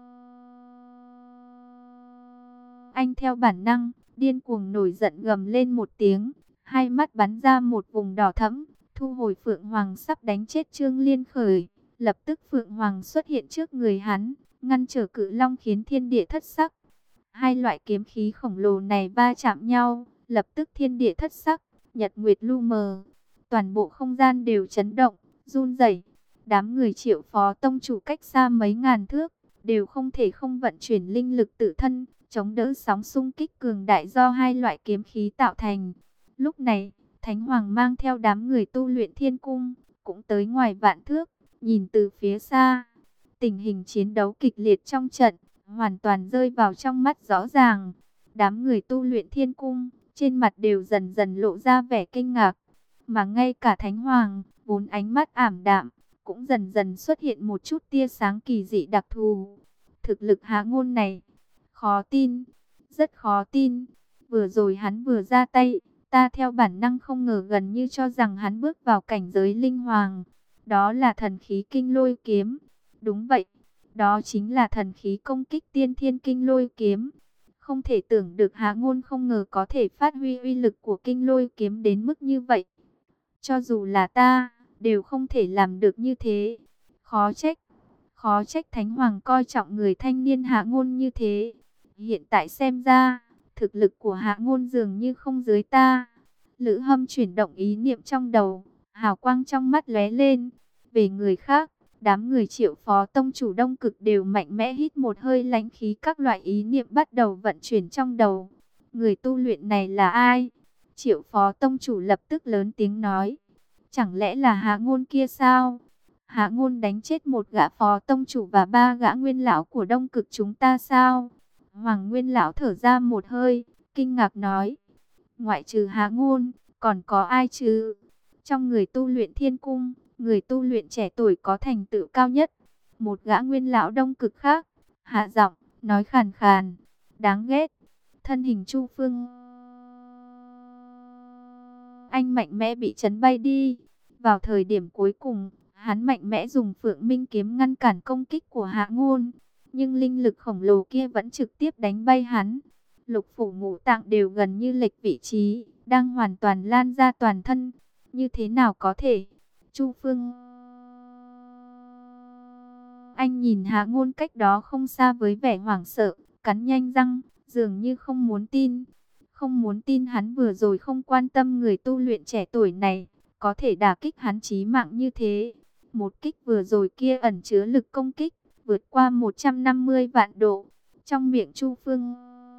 Anh theo bản năng, điên cuồng nổi giận gầm lên một tiếng, hai mắt bắn ra một vùng đỏ thẫm, thu hồi Phượng Hoàng sắp đánh chết Trương Liên Khởi. Lập tức Phượng Hoàng xuất hiện trước người hắn, ngăn trở cự long khiến thiên địa thất sắc. Hai loại kiếm khí khổng lồ này va chạm nhau, lập tức thiên địa thất sắc, nhật nguyệt lu mờ. Toàn bộ không gian đều chấn động, run rẩy. Đám người Triệu phó tông chủ cách xa mấy ngàn thước, đều không thể không vận chuyển linh lực tự thân, chống đỡ sóng xung kích cường đại do hai loại kiếm khí tạo thành. Lúc này, Thánh Hoàng mang theo đám người tu luyện thiên cung, cũng tới ngoài vạn thước, nhìn từ phía xa. Tình hình chiến đấu kịch liệt trong trận, hoàn toàn rơi vào trong mắt rõ ràng. Đám người tu luyện thiên cung, trên mặt đều dần dần lộ ra vẻ kinh ngạc. Mà ngay cả Thánh Hoàng, vốn ánh mắt ảm đạm, cũng dần dần xuất hiện một chút tia sáng kỳ dị đặc thù. Thực lực Hạ Ngôn này, khó tin, rất khó tin. Vừa rồi hắn vừa ra tay, ta theo bản năng không ngờ gần như cho rằng hắn bước vào cảnh giới linh hoàng. Đó là thần khí kinh lôi kiếm. Đúng vậy, đó chính là thần khí công kích tiên thiên kinh lôi kiếm. Không thể tưởng được Hạ Ngôn không ngờ có thể phát huy uy lực của kinh lôi kiếm đến mức như vậy. Cho dù là ta, đều không thể làm được như thế. Khó trách Thánh Hoàng coi trọng người thanh niên Hạ Ngôn như thế. Hiện tại xem ra, thực lực của Hạ Ngôn dường như không dưới ta. Lữ Hâm chuyển động ý niệm trong đầu, hào quang trong mắt lóe lên. Về người khác, đám người Triệu phó tông chủ Đông Cực đều mạnh mẽ hít một hơi lãnh khí, các loại ý niệm bắt đầu vận chuyển trong đầu. Người tu luyện này là ai? Triệu phó tông chủ lập tức lớn tiếng nói. Chẳng lẽ là Hạ Ngôn kia sao? Hạ Ngôn đánh chết một gã phó tông chủ và 3 gã nguyên lão của Đông Cực chúng ta sao? Hoàng Nguyên lão thở ra một hơi, kinh ngạc nói. Ngoại trừ Hạ Ngôn, còn có ai chứ? Trong người tu luyện thiên cung, người tu luyện trẻ tuổi có thành tựu cao nhất. Một gã nguyên lão Đông Cực khác, hạ giọng, nói khàn khàn. Đáng ghét. Thân hình Chu Phương Anh mạnh mẽ bị chấn bay đi. Vào thời điểm cuối cùng, hắn mạnh mẽ dùng Phượng Minh kiếm ngăn cản công kích của Hạ Ngôn. Nhưng linh lực khổng lồ kia vẫn trực tiếp đánh bay hắn. Lục phủ ngũ tạng đều gần như lệch vị trí, đang hoàn toàn lan ra toàn thân. Như thế nào có thể? Chu Phương Anh nhìn Hạ Ngôn cách đó không xa với vẻ hoảng sợ, cắn nhanh răng, dường như không muốn tin. Không muốn tin hắn vừa rồi không quan tâm người tu luyện trẻ tuổi này, có thể đả kích hắn chí mạng như thế. Một kích vừa rồi kia ẩn chứa lực công kích, vượt qua 150 vạn độ. Trong miệng Chu Phương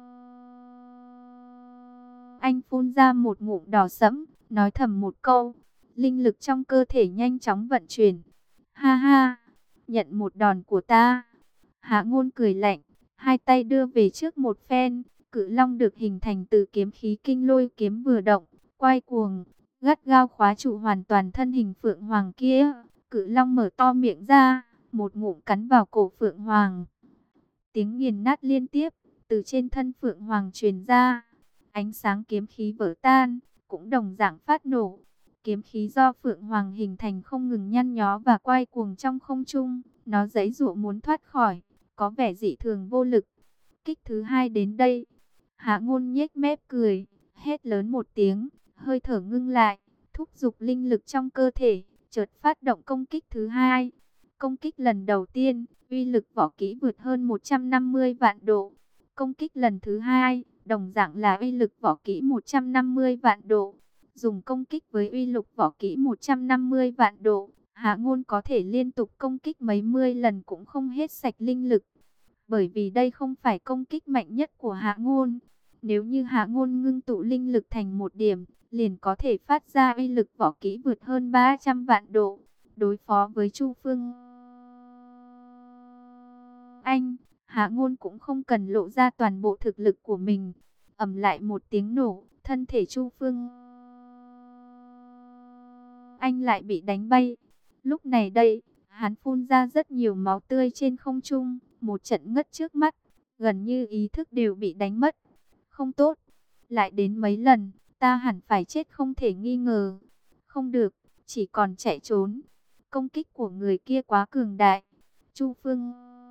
Anh phun ra một ngụm đỏ sẫm, nói thầm một câu. Linh lực trong cơ thể nhanh chóng vận chuyển. Ha ha, nhận một đòn của ta. Hạ Ngôn cười lạnh, hai tay đưa về trước một phen. Cự long được hình thành từ kiếm khí kinh lôi kiếm vừa động, quay cuồng, gắt gao khóa trụ hoàn toàn thân hình Phượng Hoàng kia. Cự long mở to miệng ra, một ngụm cắn vào cổ Phượng Hoàng. Tiếng nghiền nát liên tiếp, từ trên thân Phượng Hoàng truyền ra. Ánh sáng kiếm khí vỡ tan, cũng đồng dạng phát nổ. Kiếm khí do Phượng Hoàng hình thành không ngừng nhăn nhó và quay cuồng trong không trung. Nó giãy giụa muốn thoát khỏi, có vẻ dị thường vô lực. Kích thứ hai đến đây. Hạ Ngôn nhếch mép cười, hét lớn một tiếng, hơi thở ngưng lại, thúc giục linh lực trong cơ thể, chợt phát động công kích thứ hai. Công kích lần đầu tiên, uy lực võ kỹ vượt hơn 150 vạn độ. Công kích lần thứ hai, đồng dạng là uy lực võ kỹ 150 vạn độ. Dùng công kích với uy lực võ kỹ 150 vạn độ, Hạ Ngôn có thể liên tục công kích mấy mươi lần cũng không hết sạch linh lực. Bởi vì đây không phải công kích mạnh nhất của Hạ Ngôn. Nếu như Hạ Ngôn ngưng tụ linh lực thành một điểm, liền có thể phát ra uy lực võ kỹ vượt hơn 300 vạn độ. Đối phó với Chu Phương Anh, Hạ Ngôn cũng không cần lộ ra toàn bộ thực lực của mình. Ầm lại một tiếng nổ, thân thể Chu Phương Anh lại bị đánh bay. Lúc này đây, hắn phun ra rất nhiều máu tươi trên không trung, một trận ngất trước mắt, gần như ý thức đều bị đánh mất. Không tốt, lại đến mấy lần, ta hẳn phải chết không thể nghi ngờ. Không được, chỉ còn chạy trốn. Công kích của người kia quá cường đại. Chu Phương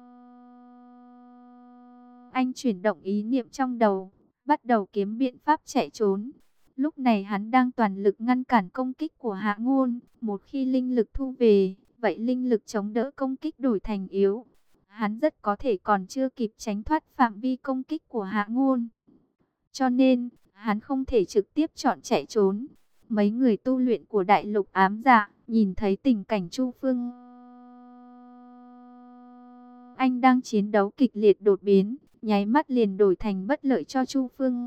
Anh chuyển động ý niệm trong đầu, bắt đầu kiếm biện pháp chạy trốn. Lúc này hắn đang toàn lực ngăn cản công kích của Hạ Ngôn. Một khi linh lực thu về, vậy linh lực chống đỡ công kích đổi thành yếu. Hắn rất có thể còn chưa kịp tránh thoát phạm vi công kích của Hạ Ngôn. Cho nên, hắn không thể trực tiếp chọn chạy trốn. Mấy người tu luyện của đại lục ám dạ nhìn thấy tình cảnh Chu Phương Anh đang chiến đấu kịch liệt đột biến, nháy mắt liền đổi thành bất lợi cho Chu Phương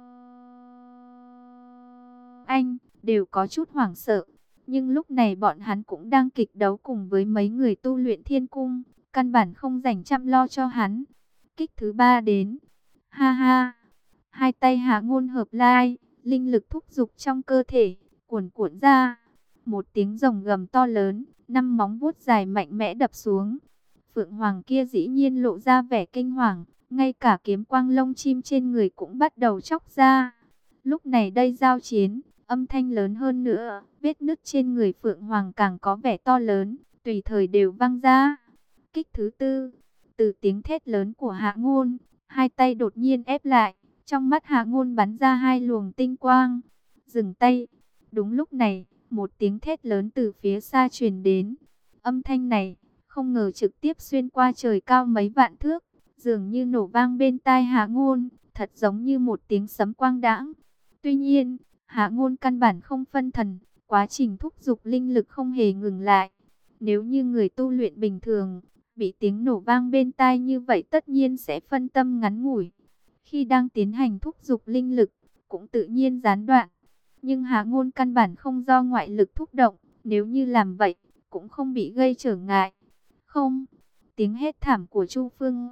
Anh, đều có chút hoảng sợ. Nhưng lúc này bọn hắn cũng đang kịch đấu cùng với mấy người tu luyện thiên cung, căn bản không dành chăm lo cho hắn. Kích thứ ba đến. Ha ha. Hai tay Hạ Ngôn hợp lai, linh lực thúc dục trong cơ thể, cuồn cuộn ra. Một tiếng rồng gầm to lớn, năm móng vuốt dài mạnh mẽ đập xuống. Phượng Hoàng kia dĩ nhiên lộ ra vẻ kinh hoàng, ngay cả kiếm quang lông chim trên người cũng bắt đầu chóc ra. Lúc này đây giao chiến, âm thanh lớn hơn nữa, vết nứt trên người Phượng Hoàng càng có vẻ to lớn, tùy thời đều văng ra. Kích thứ tư, từ tiếng thét lớn của Hạ Ngôn, hai tay đột nhiên ép lại, trong mắt Hạ Ngôn bắn ra hai luồng tinh quang. Dừng tay. Đúng lúc này, một tiếng thét lớn từ phía xa truyền đến. Âm thanh này, không ngờ trực tiếp xuyên qua trời cao mấy vạn thước, dường như nổ vang bên tai Hạ Ngôn, thật giống như một tiếng sấm quang đãng. Tuy nhiên, Hạ Ngôn căn bản không phân thần, quá trình thúc dục linh lực không hề ngừng lại. Nếu như người tu luyện bình thường, bị tiếng nổ vang bên tai như vậy tất nhiên sẽ phân tâm ngắn ngủi. Khi đang tiến hành thúc dục linh lực, cũng tự nhiên gián đoạn. Nhưng Hạ Ngôn căn bản không do ngoại lực thúc động, nếu như làm vậy, cũng không bị gây trở ngại. Không, tiếng hét thảm của Chu Phương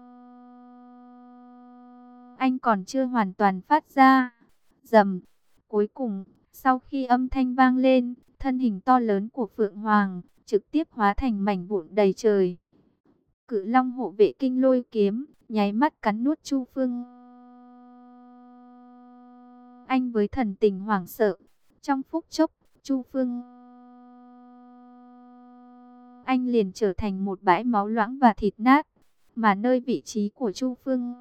Anh còn chưa hoàn toàn phát ra. Rầm, cuối cùng, sau khi âm thanh vang lên, thân hình to lớn của Phượng Hoàng trực tiếp hóa thành mảnh vụn đầy trời. Cự Long hộ vệ kinh lôi kiếm, nháy mắt cắn nuốt Chu Phương Anh với thần tình hoảng sợ. Trong phút chốc, Chu Phương Anh liền trở thành một bãi máu loãng và thịt nát, mà nơi vị trí của Chu Phương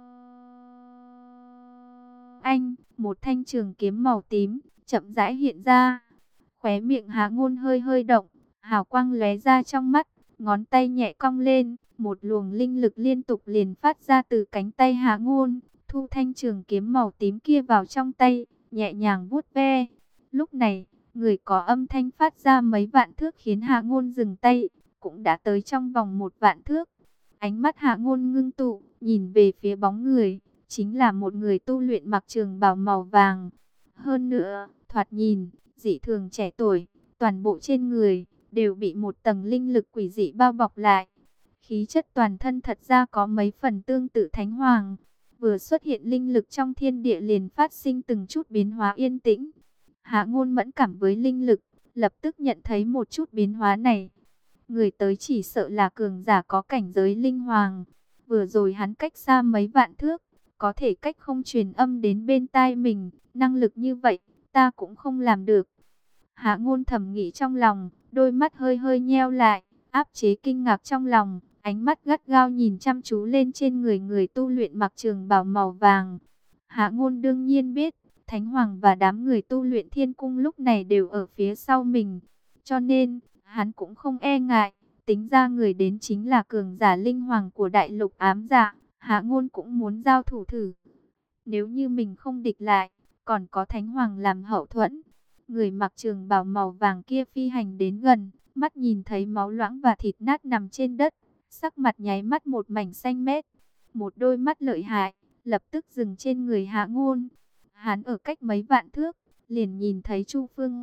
Anh, một thanh trường kiếm màu tím chậm rãi hiện ra. Khóe miệng Hạ Ngôn hơi hơi động, hào quang lóe ra trong mắt, ngón tay nhẹ cong lên, một luồng linh lực liên tục liền phát ra từ cánh tay Hạ Ngôn, thu thanh trường kiếm màu tím kia vào trong tay, nhẹ nhàng vuốt ve. Lúc này, người có âm thanh phát ra mấy vạn thước khiến Hạ Ngôn dừng tay, cũng đã tới trong vòng một vạn thước. Ánh mắt Hạ Ngôn ngưng tụ, nhìn về phía bóng người, chính là một người tu luyện mặc trường bào màu vàng. Hơn nữa, thoạt nhìn dị thường trẻ tuổi, toàn bộ trên người đều bị một tầng linh lực quỷ dị bao bọc lại. Khí chất toàn thân thật ra có mấy phần tương tự Thánh Hoàng. Vừa xuất hiện linh lực trong thiên địa liền phát sinh từng chút biến hóa yên tĩnh. Hạ Ngôn mẫn cảm với linh lực, lập tức nhận thấy một chút biến hóa này. Người tới chỉ sợ là cường giả có cảnh giới linh hoàng. Vừa rồi hắn cách xa mấy vạn thước, có thể cách không truyền âm đến bên tai mình, năng lực như vậy, ta cũng không làm được. Hạ Ngôn thầm nghĩ trong lòng, đôi mắt hơi hơi nheo lại, áp chế kinh ngạc trong lòng, ánh mắt gắt gao nhìn chăm chú lên trên người người tu luyện mặc trường bào màu vàng. Hạ Ngôn đương nhiên biết, Thánh Hoàng và đám người tu luyện thiên cung lúc này đều ở phía sau mình, cho nên, hắn cũng không e ngại, tính ra người đến chính là cường giả linh hoàng của đại lục ám dạ, Hạ Ngôn cũng muốn giao thủ thử. Nếu như mình không địch lại, còn có Thánh Hoàng làm hậu thuẫn. Người mặc trường bào màu vàng kia phi hành đến gần, mắt nhìn thấy máu loãng và thịt nát nằm trên đất, sắc mặt nháy mắt một mảnh xanh mét. Một đôi mắt lợi hại, lập tức dừng trên người Hạ Ngôn. Hắn ở cách mấy vạn thước, liền nhìn thấy Chu Phương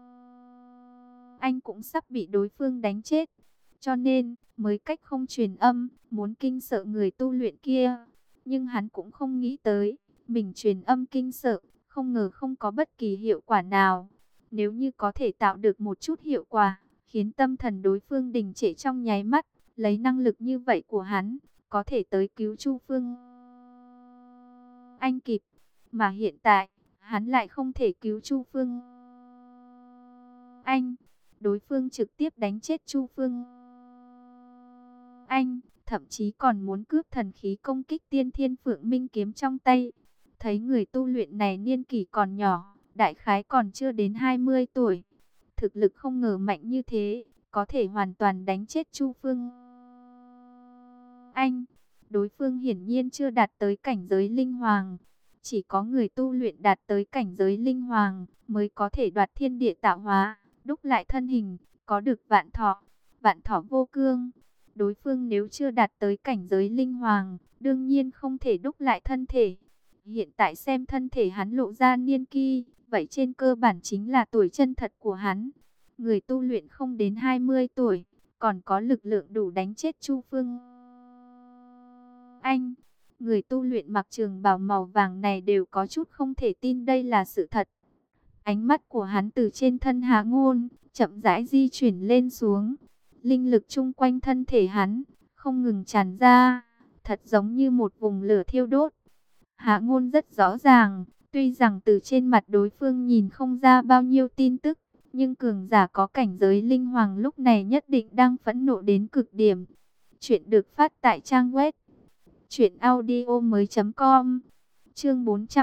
Anh cũng sắp bị đối phương đánh chết. Cho nên, mới cách không truyền âm, muốn kinh sợ người tu luyện kia. Nhưng hắn cũng không nghĩ tới, mình truyền âm kinh sợ, không ngờ không có bất kỳ hiệu quả nào. Nếu như có thể tạo được một chút hiệu quả, khiến tâm thần đối phương đình trệ trong nháy mắt, lấy năng lực như vậy của hắn, có thể tới cứu Chu Phương Anh kịp. Mà hiện tại, hắn lại không thể cứu Chu Phương Anh. Đối phương trực tiếp đánh chết Chu Phương Anh, thậm chí còn muốn cướp thần khí công kích Tiên Thiên Phượng Minh kiếm trong tay. Thấy người tu luyện này niên kỷ còn nhỏ, đại khái còn chưa đến 20 tuổi. Thực lực không ngờ mạnh như thế, có thể hoàn toàn đánh chết Chu Phương Anh. Đối phương hiển nhiên chưa đạt tới cảnh giới linh hoàng. Chỉ có người tu luyện đạt tới cảnh giới linh hoàng mới có thể đoạt thiên địa tạo hóa, đúc lại thân hình, có được vạn thọ vô cương. Đối phương nếu chưa đạt tới cảnh giới linh hoàng, đương nhiên không thể đúc lại thân thể. Hiện tại xem thân thể hắn lộ ra niên kỳ, vậy trên cơ bản chính là tuổi chân thật của hắn. Người tu luyện không đến 20 tuổi, còn có lực lượng đủ đánh chết Chu Phương Anh. Người tu luyện mặc trường bào màu vàng này đều có chút không thể tin đây là sự thật. Ánh mắt của hắn từ trên thân Hạ Ngôn, chậm rãi di chuyển lên xuống. Linh lực chung quanh thân thể hắn, không ngừng tràn ra, thật giống như một vùng lửa thiêu đốt. Hạ Ngôn rất rõ ràng, tuy rằng từ trên mặt đối phương nhìn không ra bao nhiêu tin tức, nhưng cường giả có cảnh giới linh hoàng lúc này nhất định đang phẫn nộ đến cực điểm. Chuyện được phát tại trang web truyệnaudiomoi.com. Chương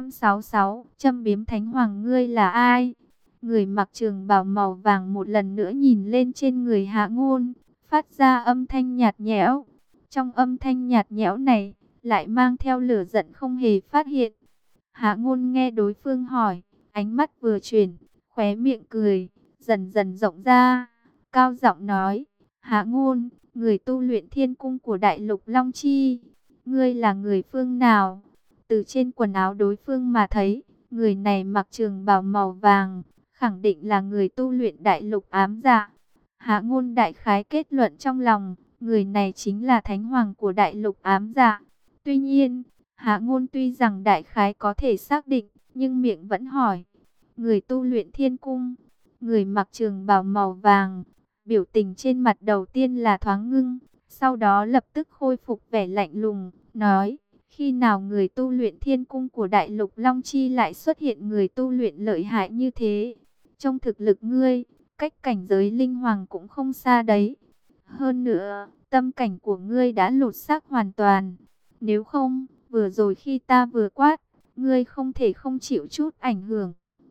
466, châm biếm Thánh Hoàng ngươi là ai? Người mặc trường bào màu vàng một lần nữa nhìn lên trên người Hạ Ngôn, phát ra âm thanh nhạt nhẽo. Trong âm thanh nhạt nhẽo này, lại mang theo lửa giận không hề phát hiện. Hạ Ngôn nghe đối phương hỏi, ánh mắt vừa chuyển, khóe miệng cười, dần dần rộng ra, cao giọng nói, Hạ Ngôn, người tu luyện thiên cung của Đại Lục Long Chi, ngươi là người phương nào? Từ trên quần áo đối phương mà thấy, người này mặc trường bào màu vàng, khẳng định là người tu luyện Đại Lục Ám Dạ. Hạ Ngôn đại khái kết luận trong lòng, người này chính là Thánh Hoàng của Đại Lục Ám Dạ. Tuy nhiên, Hạ Ngôn tuy rằng đại khái có thể xác định, nhưng miệng vẫn hỏi, người tu luyện thiên cung, người mặc trường bào màu vàng, biểu tình trên mặt đầu tiên là thoáng ngưng, sau đó lập tức khôi phục vẻ lạnh lùng, nói, khi nào người tu luyện thiên cung của Đại Lục Long Chi lại xuất hiện người tu luyện lợi hại như thế? Trong thực lực ngươi, cách cảnh giới linh hoàng cũng không xa đấy. Hơn nữa, tâm cảnh của ngươi đã lột xác hoàn toàn. Nếu không, vừa rồi khi ta vừa quát, ngươi không thể không chịu chút ảnh hưởng.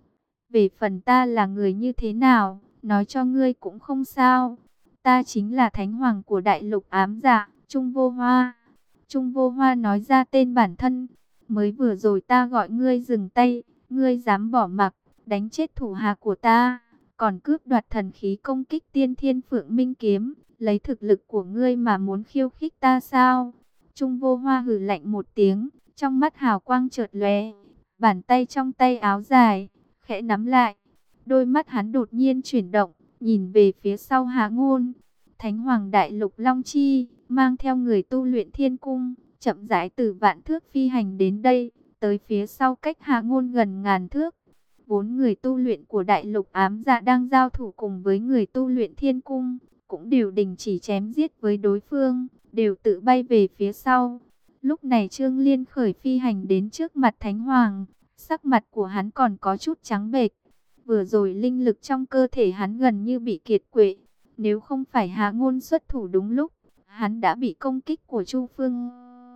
Về phần ta là người như thế nào, nói cho ngươi cũng không sao. Ta chính là Thánh Hoàng của Đại Lục Ám Dạ, Trung Vô Hoa. Trung Vô Hoa nói ra tên bản thân. Mới vừa rồi ta gọi ngươi dừng tay, ngươi dám bỏ mặc, đánh chết thủ hạ của ta, còn cướp đoạt thần khí công kích Tiên Thiên Phượng Minh Kiếm, lấy thực lực của ngươi mà muốn khiêu khích ta sao? Trung Vô Hoa hừ lạnh một tiếng, trong mắt hào quang chợt lóe, bàn tay trong tay áo dài khẽ nắm lại, đôi mắt hắn đột nhiên chuyển động, nhìn về phía sau Hạ Ngôn. Thánh Hoàng Đại Lục Long Chi mang theo người tu luyện thiên cung, chậm rãi từ vạn thước phi hành đến đây, tới phía sau cách Hạ Ngôn gần ngàn thước. 4 người tu luyện của Đại Lục Ám Dạ đang giao thủ cùng với người tu luyện thiên cung, cũng đều đình chỉ chém giết với đối phương, đều tự bay về phía sau. Lúc này Trương Liên khởi phi hành đến trước mặt Thánh Hoàng, sắc mặt của hắn còn có chút trắng bệch. Vừa rồi linh lực trong cơ thể hắn gần như bị kiệt quệ, nếu không phải Hạ Ngôn xuất thủ đúng lúc, hắn đã bị công kích của Chu Phương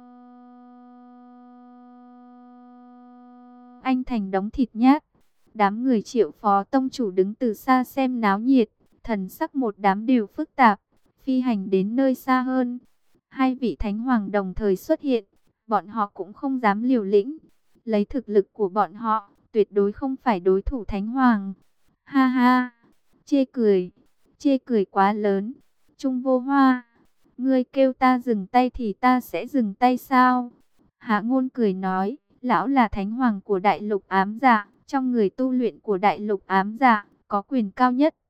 Anh thành đống thịt nhát. Đám người Triệu phó tông chủ đứng từ xa xem náo nhiệt, thần sắc một đám đều phức tạp, phi hành đến nơi xa hơn. Hai vị thánh hoàng đồng thời xuất hiện, bọn họ cũng không dám liều lĩnh. Lấy thực lực của bọn họ, tuyệt đối không phải đối thủ thánh hoàng. Ha ha, chê cười quá lớn. Trung Vô Hoa, ngươi kêu ta dừng tay thì ta sẽ dừng tay sao? Hạ Ngôn cười nói, lão là thánh hoàng của Đại Lục Ám Dạ, trong người tu luyện của Đại Lục Ám Dạ, có quyền cao nhất.